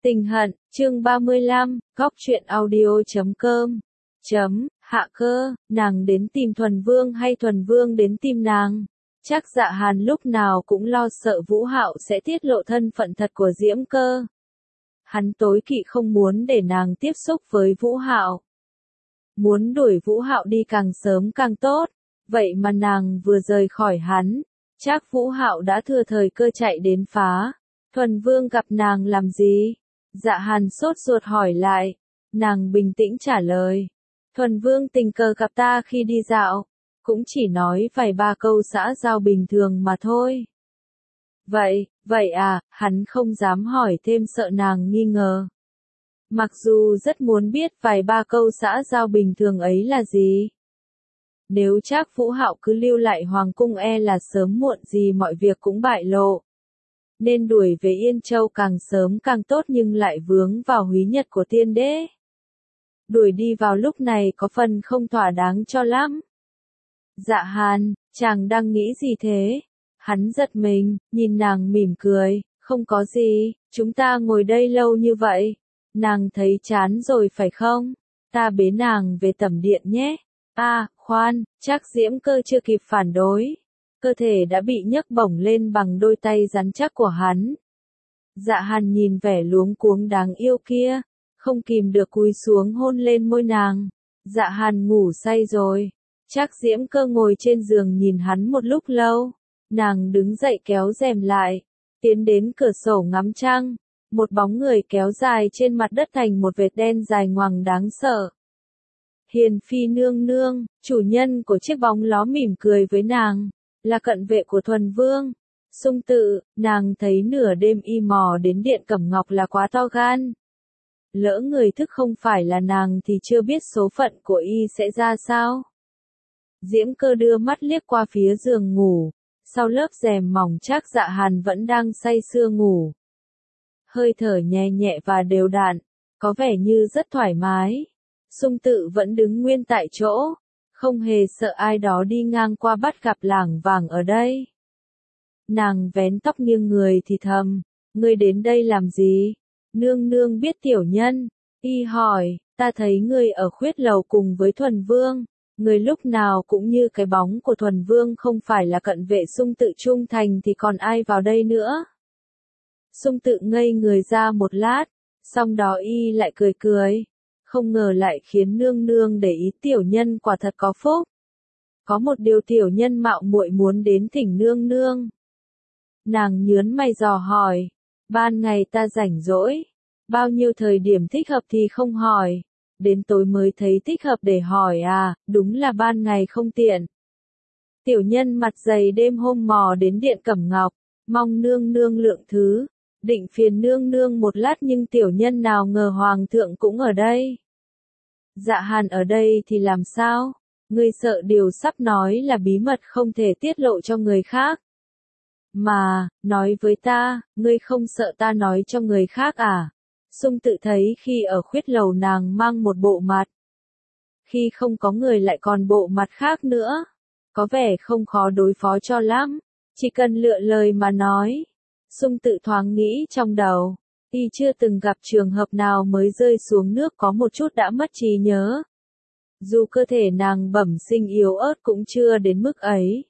Tình hận, chương 35, góc truyện audio.com. Hạ cơ, nàng đến tìm Thuần Vương hay Thuần Vương đến tìm nàng? Chắc Dạ Hàn lúc nào cũng lo sợ Vũ Hạo sẽ tiết lộ thân phận thật của Diễm Cơ. Hắn tối kỵ không muốn để nàng tiếp xúc với Vũ Hạo. Muốn đuổi Vũ Hạo đi càng sớm càng tốt, vậy mà nàng vừa rời khỏi hắn, chắc Vũ Hạo đã thừa thời cơ chạy đến phá. Thuần Vương gặp nàng làm gì? Dạ Hàn sốt ruột hỏi lại. Nàng bình tĩnh trả lời. Thuần Vương tình cờ gặp ta khi đi dạo, cũng chỉ nói vài ba câu xã giao bình thường mà thôi. Vậy à, hắn không dám hỏi thêm sợ nàng nghi ngờ. Mặc dù rất muốn biết vài ba câu xã giao bình thường ấy là gì. Nếu chắc Vũ Hạo cứ lưu lại Hoàng cung là sớm muộn gì mọi việc cũng bại lộ. Nên đuổi về Yên Châu càng sớm càng tốt nhưng lại vướng vào húy nhật của tiên đế. Đuổi đi vào lúc này có phần không thỏa đáng cho lắm. Dạ Hàn, chàng đang nghĩ gì thế? Hắn giật mình, nhìn nàng mỉm cười, không có gì, chúng ta ngồi đây lâu như vậy. Nàng thấy chán rồi phải không? Ta bế nàng về tẩm điện nhé. Khoan, chắc Diễm Cơ chưa kịp phản đối. Cơ thể đã bị nhấc bổng lên bằng đôi tay rắn chắc của hắn. Dạ Hàn nhìn vẻ luống cuống đáng yêu kia, không kìm được cúi xuống hôn lên môi nàng. Dạ Hàn ngủ say rồi. Chắc Diễm Cơ ngồi trên giường nhìn hắn một lúc lâu. Nàng đứng dậy kéo rèm lại, tiến đến cửa sổ ngắm trăng. Một bóng người kéo dài trên mặt đất thành một vệt đen dài ngoằng đáng sợ. Hiền Phi nương nương, chủ nhân của chiếc bóng ló mỉm cười với nàng, là cận vệ của Thuần Vương. Sung Tự, nàng thấy nửa đêm y mò đến điện Cẩm Ngọc là quá to gan. Lỡ người thức không phải là nàng thì chưa biết số phận của y sẽ ra sao. Diễm Cơ đưa mắt liếc qua phía giường ngủ, sau lớp rèm mỏng chắc Dạ Hàn vẫn đang say sưa ngủ. Hơi thở nhẹ nhẹ và đều đặn, có vẻ như rất thoải mái. Sung Tự vẫn đứng nguyên tại chỗ, không hề sợ ai đó đi ngang qua bắt gặp lảng vảng ở đây. Nàng vén tóc nghiêng người thì thầm, ngươi đến đây làm gì? Nương nương biết tiểu nhân. Y hỏi, ta thấy ngươi ở khuyết lầu cùng với Thuần Vương. Ngươi lúc nào cũng như cái bóng của Thuần Vương không phải là cận vệ Sung Tự trung thành thì còn ai vào đây nữa? Sung Tự ngây người ra một lát, xong đó y lại cười cười. Không ngờ lại khiến nương nương để ý tiểu nhân quả thật có phúc. Có một điều tiểu nhân mạo muội muốn đến thỉnh nương nương. Nàng nhướng mày dò hỏi, ban ngày ta rảnh rỗi, bao nhiêu thời điểm thích hợp thì không hỏi, đến tối mới thấy thích hợp để hỏi đúng là ban ngày không tiện. Tiểu nhân mặt dày đêm hôm mò đến điện Cẩm Ngọc, mong nương nương lượng thứ, định phiền nương nương một lát nhưng tiểu nhân nào ngờ hoàng thượng cũng ở đây. Dạ Hàn ở đây thì làm sao? Ngươi sợ điều sắp nói là bí mật không thể tiết lộ cho người khác. Mà, nói với ta, ngươi không sợ ta nói cho người khác à? Sung Tự thấy khi ở khuyết lầu nàng mang một bộ mặt. Khi không có người lại còn bộ mặt khác nữa. Có vẻ không khó đối phó cho lắm. Chỉ cần lựa lời mà nói. Sung Tự thoáng nghĩ trong đầu. Y chưa từng gặp trường hợp nào mới rơi xuống nước có một chút đã mất trí nhớ. Dù cơ thể nàng bẩm sinh yếu ớt cũng chưa đến mức ấy.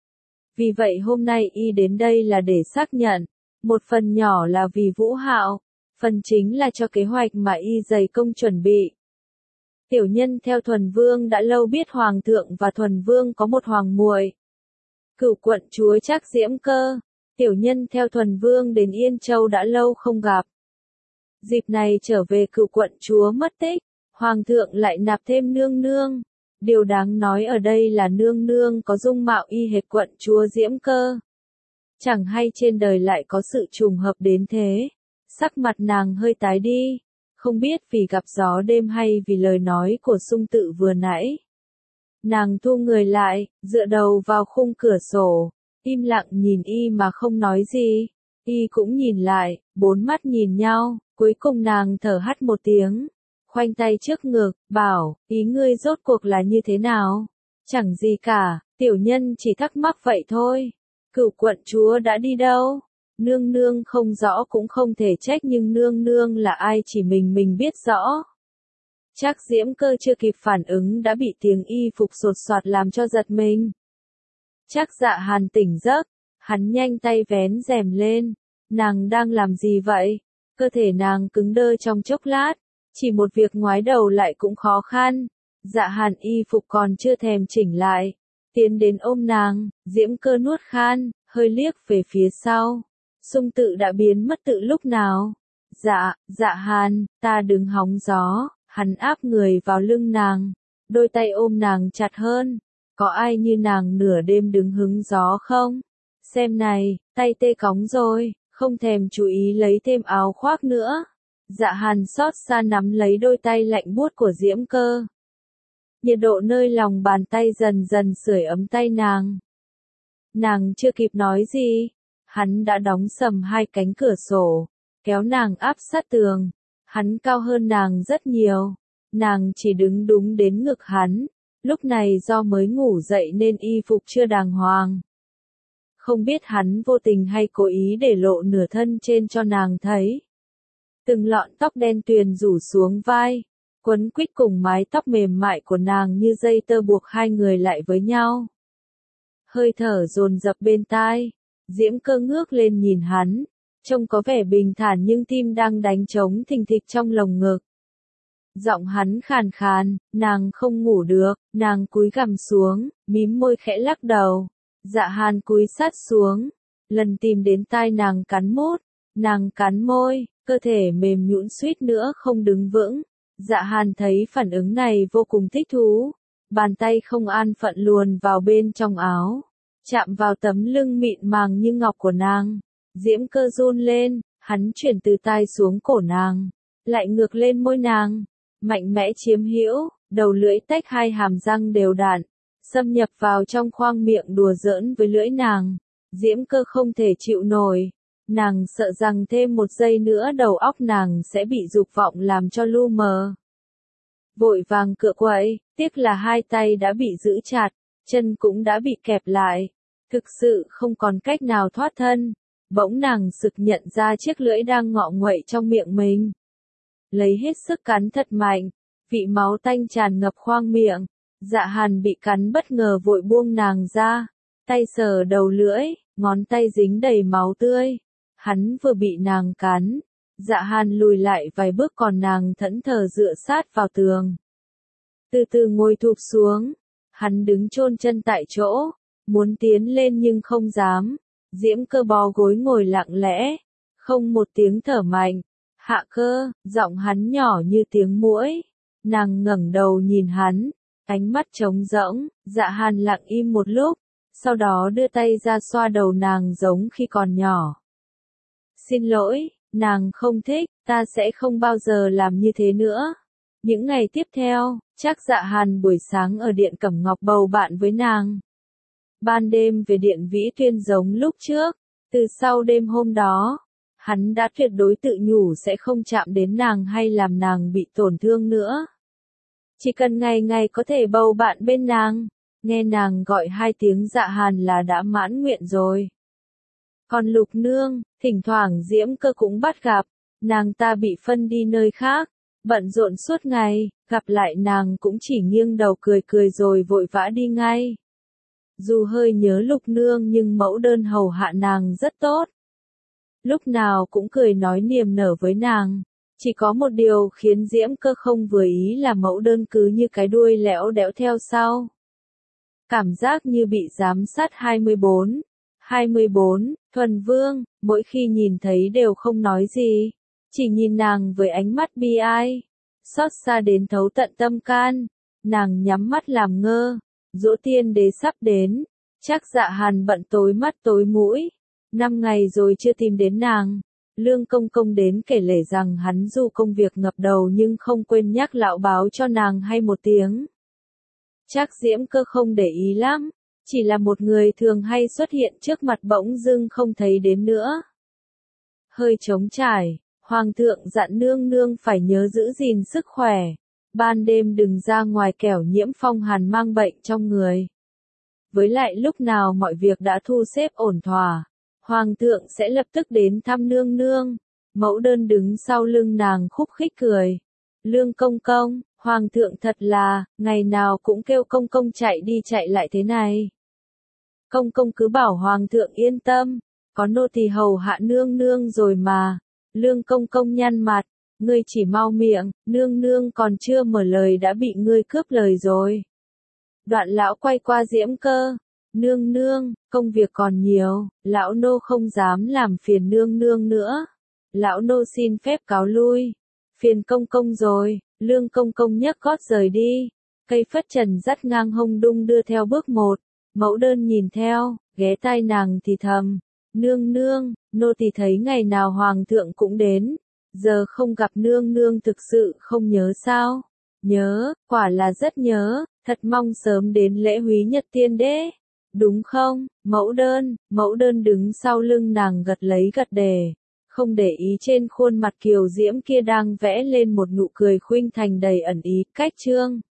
Vì vậy hôm nay y đến đây là để xác nhận, một phần nhỏ là vì Vũ Hạo, phần chính là cho kế hoạch mà y dày công chuẩn bị. Tiểu nhân theo Thuần Vương đã lâu biết Hoàng thượng và Thuần Vương có một hoàng muội. Cửu quận chúa chắc Diễm Cơ, tiểu nhân theo Thuần Vương đến Yên Châu đã lâu không gặp. Dịp này trở về cửu quận chúa mất tích, Hoàng thượng lại nạp thêm nương nương. Điều đáng nói ở đây là nương nương có dung mạo y hệt quận chúa Diễm Cơ. Chẳng hay trên đời lại có sự trùng hợp đến thế. Sắc mặt nàng hơi tái đi, không biết vì gặp gió đêm hay vì lời nói của Sung Tự vừa nãy. Nàng thu người lại, dựa đầu vào khung cửa sổ, im lặng nhìn y mà không nói gì. Y cũng nhìn lại, bốn mắt nhìn nhau, cuối cùng nàng thở hắt một tiếng. Khoanh tay trước ngực, bảo, ý ngươi rốt cuộc là như thế nào? Chẳng gì cả, tiểu nhân chỉ thắc mắc vậy thôi. Cửu quận chúa đã đi đâu? Nương nương không rõ cũng không thể trách nhưng nương nương là ai chỉ mình biết rõ. Chắc Diễm Cơ chưa kịp phản ứng đã bị tiếng y phục sột soạt làm cho giật mình. Chắc Dạ Hàn tỉnh giấc, hắn nhanh tay vén rèm lên. Nàng đang làm gì vậy? Cơ thể nàng cứng đơ trong chốc lát, chỉ một việc ngoái đầu lại cũng khó khăn. Dạ Hàn y phục còn chưa thèm chỉnh lại, tiến đến ôm nàng, Diễm Cơ nuốt khan, hơi liếc về phía sau. Sung Tự đã biến mất từ lúc nào? Dạ Hàn, ta đứng hóng gió, hắn áp người vào lưng nàng, đôi tay ôm nàng chặt hơn. Có ai như nàng nửa đêm đứng hứng gió không? Xem này, tay tê cóng rồi, không thèm chú ý lấy thêm áo khoác nữa. Dạ Hàn xót xa nắm lấy đôi tay lạnh buốt của Diễm Cơ. Nhiệt độ nơi lòng bàn tay dần dần sưởi ấm tay nàng. Nàng chưa kịp nói gì, hắn đã đóng sầm hai cánh cửa sổ, kéo nàng áp sát tường. Hắn cao hơn nàng rất nhiều, nàng chỉ đứng đúng đến ngực hắn. Lúc này do mới ngủ dậy nên y phục chưa đàng hoàng. Không biết hắn vô tình hay cố ý để lộ nửa thân trên cho nàng thấy. Từng lọn tóc đen tuyền rủ xuống vai, quấn quýt cùng mái tóc mềm mại của nàng như dây tơ buộc hai người lại với nhau. Hơi thở dồn dập bên tai, Diễm Cơ ngước lên nhìn hắn, trông có vẻ bình thản nhưng tim đang đánh trống thình thịch trong lồng ngực. Giọng hắn khàn khàn, nàng không ngủ được, nàng cúi gằm xuống, mím môi khẽ lắc đầu. Dạ Hàn cúi sát xuống, lần tìm đến tai nàng cắn mút, nàng cắn môi, cơ thể mềm nhũn suýt nữa không đứng vững. Dạ Hàn thấy phản ứng này vô cùng thích thú, bàn tay không an phận luồn vào bên trong áo, chạm vào tấm lưng mịn màng như ngọc của nàng. Diễm Cơ run lên, hắn chuyển từ tai xuống cổ nàng, lại ngược lên môi nàng, mạnh mẽ chiếm hữu, đầu lưỡi tách hai hàm răng đều đặn, xâm nhập vào trong khoang miệng đùa giỡn với lưỡi nàng. Diễm Cơ không thể chịu nổi, nàng sợ rằng thêm một giây nữa đầu óc nàng sẽ bị dục vọng làm cho lu mờ. Vội vàng cựa quậy, tiếc là hai tay đã bị giữ chặt, chân cũng đã bị kẹp lại, thực sự không còn cách nào thoát thân. Bỗng nàng sực nhận ra chiếc lưỡi đang ngọ nguậy trong miệng mình. Lấy hết sức cắn thật mạnh, vị máu tanh tràn ngập khoang miệng. Dạ Hàn bị cắn bất ngờ vội buông nàng ra, tay sờ đầu lưỡi, ngón tay dính đầy máu tươi. Hắn vừa bị nàng cắn, Dạ Hàn lùi lại vài bước còn nàng thẫn thờ dựa sát vào tường. Từ từ ngồi thụp xuống, hắn đứng chôn chân tại chỗ, muốn tiến lên nhưng không dám. Diễm Cơ bó gối ngồi lặng lẽ, không một tiếng thở mạnh. Hạ Cơ, giọng hắn nhỏ như tiếng muỗi. Nàng ngẩng đầu nhìn hắn, ánh mắt trống rỗng. Dạ Hàn lặng im một lúc, sau đó đưa tay ra xoa đầu nàng giống khi còn nhỏ. Xin lỗi, nàng không thích, ta sẽ không bao giờ làm như thế nữa. Những ngày tiếp theo, chắc Dạ Hàn buổi sáng ở Điện Cẩm Ngọc bầu bạn với nàng. Ban đêm về Điện Vĩ Tuyên giống lúc trước, từ sau đêm hôm đó, hắn đã tuyệt đối tự nhủ sẽ không chạm đến nàng hay làm nàng bị tổn thương nữa. Chỉ cần ngày ngày có thể bầu bạn bên nàng, nghe nàng gọi hai tiếng Dạ Hàn là đã mãn nguyện rồi. Còn Lục Nương, thỉnh thoảng Diễm Cơ cũng bắt gặp, nàng ta bị phân đi nơi khác, bận rộn suốt ngày, gặp lại nàng cũng chỉ nghiêng đầu cười cười rồi vội vã đi ngay. Dù hơi nhớ Lục Nương nhưng mẫu đơn hầu hạ nàng rất tốt. Lúc nào cũng cười nói niềm nở với nàng. Chỉ có một điều khiến Diễm Cơ không vừa ý là mẫu đơn cứ như cái đuôi lẽo đẽo theo sau. Cảm giác như bị giám sát 24. Thuần Vương, mỗi khi nhìn thấy đều không nói gì. Chỉ nhìn nàng với ánh mắt bi ai. Xót xa đến thấu tận tâm can. Nàng nhắm mắt làm ngơ. Giỗ tiên đế sắp đến. Chắc Dạ Hàn bận tối mắt tối mũi. 5 ngày rồi chưa tìm đến nàng. Lương Công Công đến kể lể rằng hắn dù công việc ngập đầu nhưng không quên nhắc lão báo cho nàng hay một tiếng. Chắc Diễm Cơ không để ý lắm, chỉ là một người thường hay xuất hiện trước mặt bỗng dưng không thấy đến nữa. Hơi trống trải, Hoàng thượng dặn nương nương phải nhớ giữ gìn sức khỏe, ban đêm đừng ra ngoài kẻo nhiễm phong hàn mang bệnh trong người. Với lại lúc nào mọi việc đã thu xếp ổn thỏa, Hoàng thượng sẽ lập tức đến thăm nương nương. Mẫu đơn đứng sau lưng nàng khúc khích cười. Lương công công, hoàng thượng thật là, ngày nào cũng kêu công công chạy đi chạy lại thế này. Công công cứ bảo hoàng thượng yên tâm, có nô tỳ hầu hạ nương nương rồi mà. Lương công công nhăn mặt, ngươi chỉ mau miệng, nương nương còn chưa mở lời đã bị ngươi cướp lời rồi. Đoạn lão quay qua Diễm Cơ, nương nương, công việc còn nhiều, lão nô không dám làm phiền nương nương nữa. Lão nô xin phép cáo lui, phiền công công rồi. Lương công công nhấc gót rời đi, cây phất trần dắt ngang hông đung đưa theo bước một. Mẫu đơn nhìn theo, ghé tai nàng thì thầm, nương nương, nô tỳ thấy ngày nào hoàng thượng cũng đến, giờ không gặp nương nương thực sự không nhớ sao? Nhớ, quả là rất nhớ, thật mong sớm đến lễ Húy Nhật Tiên đế. Đúng không, mẫu đơn đứng sau lưng nàng gật lấy gật đề, không để ý trên khuôn mặt kiều diễm kia đang vẽ lên một nụ cười khuynh thành đầy ẩn ý, cách chương.